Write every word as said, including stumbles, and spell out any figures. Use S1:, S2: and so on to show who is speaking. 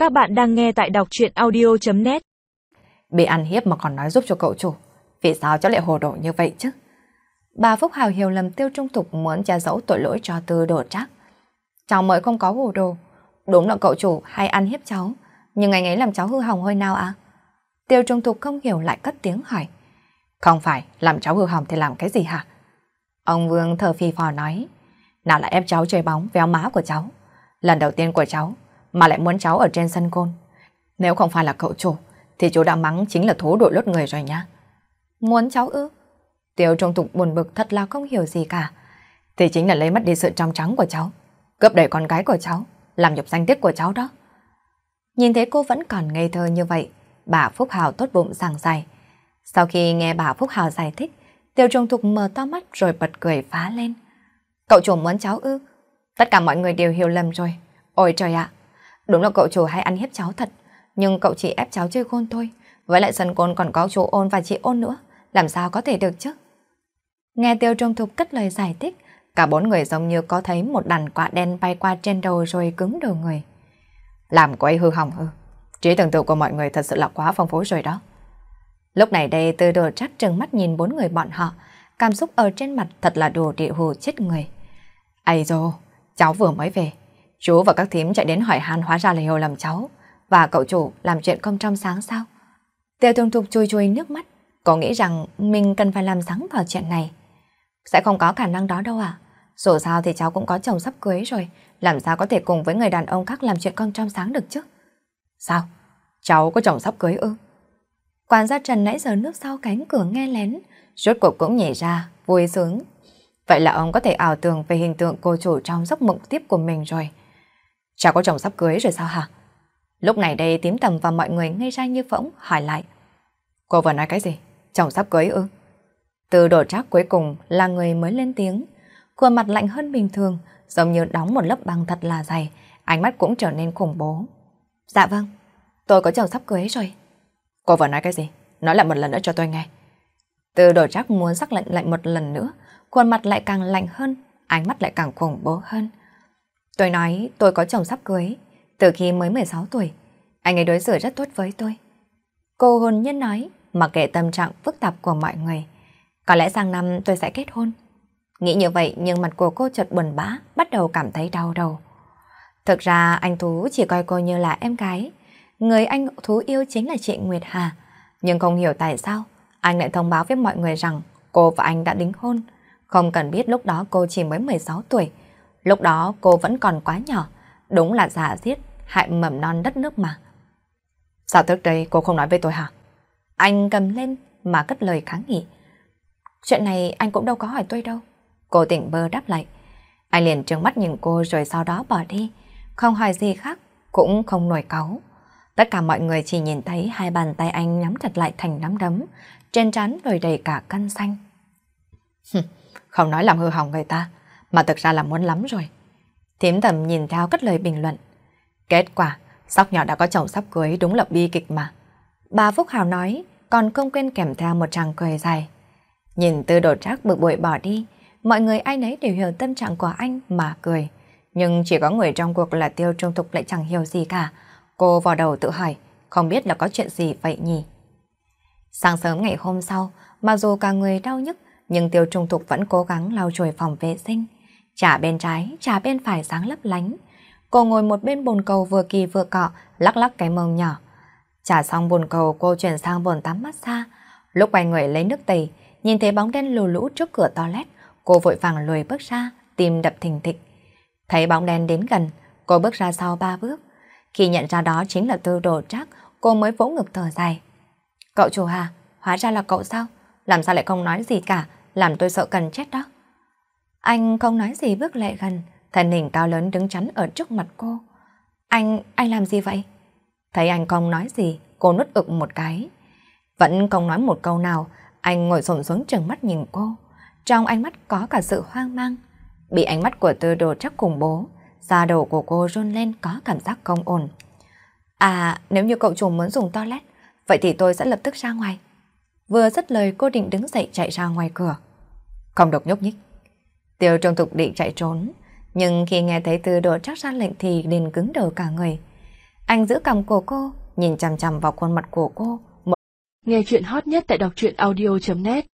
S1: Các bạn đang nghe tại đọc truyện audio chấm net.
S2: Bị ăn hiếp mà còn nói giúp cho cậu chủ. Vì sao cháu lại hồ đồ như vậy chứ? Bà Phúc Hào hiểu lầm Tiêu Trung Thục muốn che giấu tội lỗi cho Tư Đồ Trác. Cháu mới không có hồ đồ. Đúng là cậu chủ hay ăn hiếp cháu. Nhưng anh ấy làm cháu hư hỏng hơi nào à? Tiêu Trung Thục không hiểu lại cất tiếng hỏi. Không phải, làm cháu hư hỏng thì làm cái gì hả? Ông Vương thở phì phò nói. Nào là ép cháu chơi bóng véo má của cháu. Lần đầu tiên của cháu mà lại muốn cháu ở trên sân côn. Nếu không phải là cậu chủ thì chú đã mắng chính là thú đội lốt người rồi nha. Muốn cháu ư? Tiêu Trung Thục buồn bực thật là không hiểu gì cả. Thì chính là lấy mất đi sự trong trắng của cháu, cướp đẩy con gái của cháu, làm nhục danh tiết của cháu đó. Nhìn thấy cô vẫn còn ngây thơ như vậy, bà Phúc Hào tốt bụng giảng giải. Sau khi nghe bà Phúc Hào giải thích, Tiêu Trung Thục mở to mắt rồi bật cười phá lên. Cậu chủ muốn cháu ư? Tất cả mọi người đều hiểu lầm rồi. Ôi trời ạ, đúng là cậu chủ hay ăn hiếp cháu thật, nhưng cậu chỉ ép cháu chơi gôn thôi. Với lại sân côn còn có chú Ôn và chị Ôn nữa, làm sao có thể được chứ? Nghe Tiêu Trung Thục cất lời giải thích, cả bốn người giống như có thấy một đàn quạ đen bay qua trên đầu rồi cứng đầu người. Làm cô ấy hư hỏng ư? Trí tưởng tượng của mọi người thật sự là quá phong phú rồi đó. Lúc này đây Tư Đồ Trác trừng mắt nhìn bốn người bọn họ, cảm xúc ở trên mặt thật là đồ địa hù chết người. Ây dô, cháu vừa mới về. Chú và các thím chạy đến hỏi han, hóa ra là hiểu lầm cháu và cậu chủ làm chuyện không trong sáng sao? Tiêu Trung Thục chui chui nước mắt, có nghĩ rằng mình cần phải làm sáng vào chuyện này. Sẽ không có khả năng đó đâu ạ. Dù sao thì cháu cũng có chồng sắp cưới rồi, làm sao có thể cùng với người đàn ông khác làm chuyện không trong sáng được chứ? Sao? Cháu có chồng sắp cưới ư? Quản gia Trần nãy giờ núp sau cánh cửa nghe lén, rốt cuộc cũng nhảy ra, vui sướng. Vậy là ông có thể ảo tưởng về hình tượng cô chủ trong giấc mộng tiếp của mình rồi. Cháu có chồng sắp cưới rồi sao hả? Lúc này đây Tím Tầm và mọi người ngây ra như phỗng hỏi lại. Cô vừa nói cái gì? Chồng sắp cưới ư? Tư Đồ Trác cuối cùng là người mới lên tiếng. Khuôn mặt lạnh hơn bình thường, giống như đóng một lớp băng thật là dày, ánh mắt cũng trở nên khủng bố. Dạ vâng, tôi có chồng sắp cưới rồi. Cô vừa nói cái gì? Nói lại một lần nữa cho tôi nghe. Tư Đồ Trác muốn sắc lệnh lại một lần nữa, khuôn mặt lại càng lạnh hơn, ánh mắt lại càng khủng bố hơn. Tôi nói tôi có chồng sắp cưới, từ khi mới mười sáu tuổi, anh ấy đối xử rất tốt với tôi. Cô hồn nhiên nói, mặc kệ tâm trạng phức tạp của mọi người. Có lẽ sang năm tôi sẽ kết hôn. Nghĩ như vậy nhưng mặt của cô chợt buồn bã, bắt đầu cảm thấy đau đầu. Thực ra anh Thú chỉ coi cô như là em gái. Người anh Thú yêu chính là chị Nguyệt Hà. Nhưng không hiểu tại sao anh lại thông báo với mọi người rằng cô và anh đã đính hôn. Không cần biết lúc đó cô chỉ mới mười sáu tuổi. Lúc đó cô vẫn còn quá nhỏ. Đúng là giả giết, hại mầm non đất nước mà. Sao trước đây cô không nói với tôi hả? Anh cầm lên mà cất lời kháng nghị. Chuyện này anh cũng đâu có hỏi tôi đâu. Cô tỉnh bơ đáp lại. Anh liền trừng mắt nhìn cô rồi sau đó bỏ đi. Không hỏi gì khác, cũng không nổi cáu. Tất cả mọi người chỉ nhìn thấy hai bàn tay anh nắm chặt lại thành nắm đấm, trên trán nổi đầy cả cân xanh. Không nói làm hư hỏng người ta, mà thực ra là muốn lắm rồi. Thím Tầm nhìn theo cất lời bình luận. Kết quả, Sóc nhỏ đã có chồng sắp cưới, đúng là bi kịch mà. Bà Phúc Hào nói, còn không quên kèm theo một tràng cười dài. Nhìn Tư Đồ Trác bực bội bỏ đi, mọi người ai nấy đều hiểu tâm trạng của anh mà cười. Nhưng chỉ có người trong cuộc là Tiêu Trung Thục lại chẳng hiểu gì cả. Cô vào đầu tự hỏi, không biết là có chuyện gì vậy nhỉ? Sáng sớm ngày hôm sau, mặc dù cả người đau nhức, nhưng Tiêu Trung Thục vẫn cố gắng lau chùi phòng vệ sinh. Trà bên trái, trà bên phải sáng lấp lánh. Cô ngồi một bên bồn cầu vừa kỳ vừa cọ, lắc lắc cái mông nhỏ. Trà xong bồn cầu, cô chuyển sang bồn tắm massage. Lúc quay người lấy nước tẩy, nhìn thấy bóng đen lù lũ trước cửa toilet, cô vội vàng lùi bước ra, tim đập thình thịch. Thấy bóng đen đến gần, cô bước ra sau ba bước. Khi nhận ra đó chính là Tư Đồ Trác, cô mới vỗ ngực thở dài. Cậu chủ Hà, hóa ra là cậu sao? Làm sao lại không nói gì cả, làm tôi sợ cần chết đó. Anh không nói gì bước lại gần, thân hình cao lớn đứng chắn ở trước mặt cô. Anh, anh làm gì vậy? Thấy anh không nói gì, cô nuốt ực một cái. Vẫn không nói một câu nào, anh ngồi xổm xuống trừng mắt nhìn cô. Trong ánh mắt có cả sự hoang mang. Bị ánh mắt của Tư Đồ Trác khủng bố, da đầu của cô run lên có cảm giác không ổn. À, nếu như cậu chủ muốn dùng toilet, vậy thì tôi sẽ lập tức ra ngoài. Vừa dứt lời cô định đứng dậy chạy ra ngoài cửa. Không được nhúc nhích. Tiêu Trung Thục định chạy trốn, nhưng khi nghe thấy Tư Đồ Trác ra lệnh thì liền cứng đờ cả người. Anh giữ cằm của cô, nhìn chằm chằm vào khuôn mặt của cô.
S1: Nghe chuyện hot nhất tại đọc truyện audio chấm net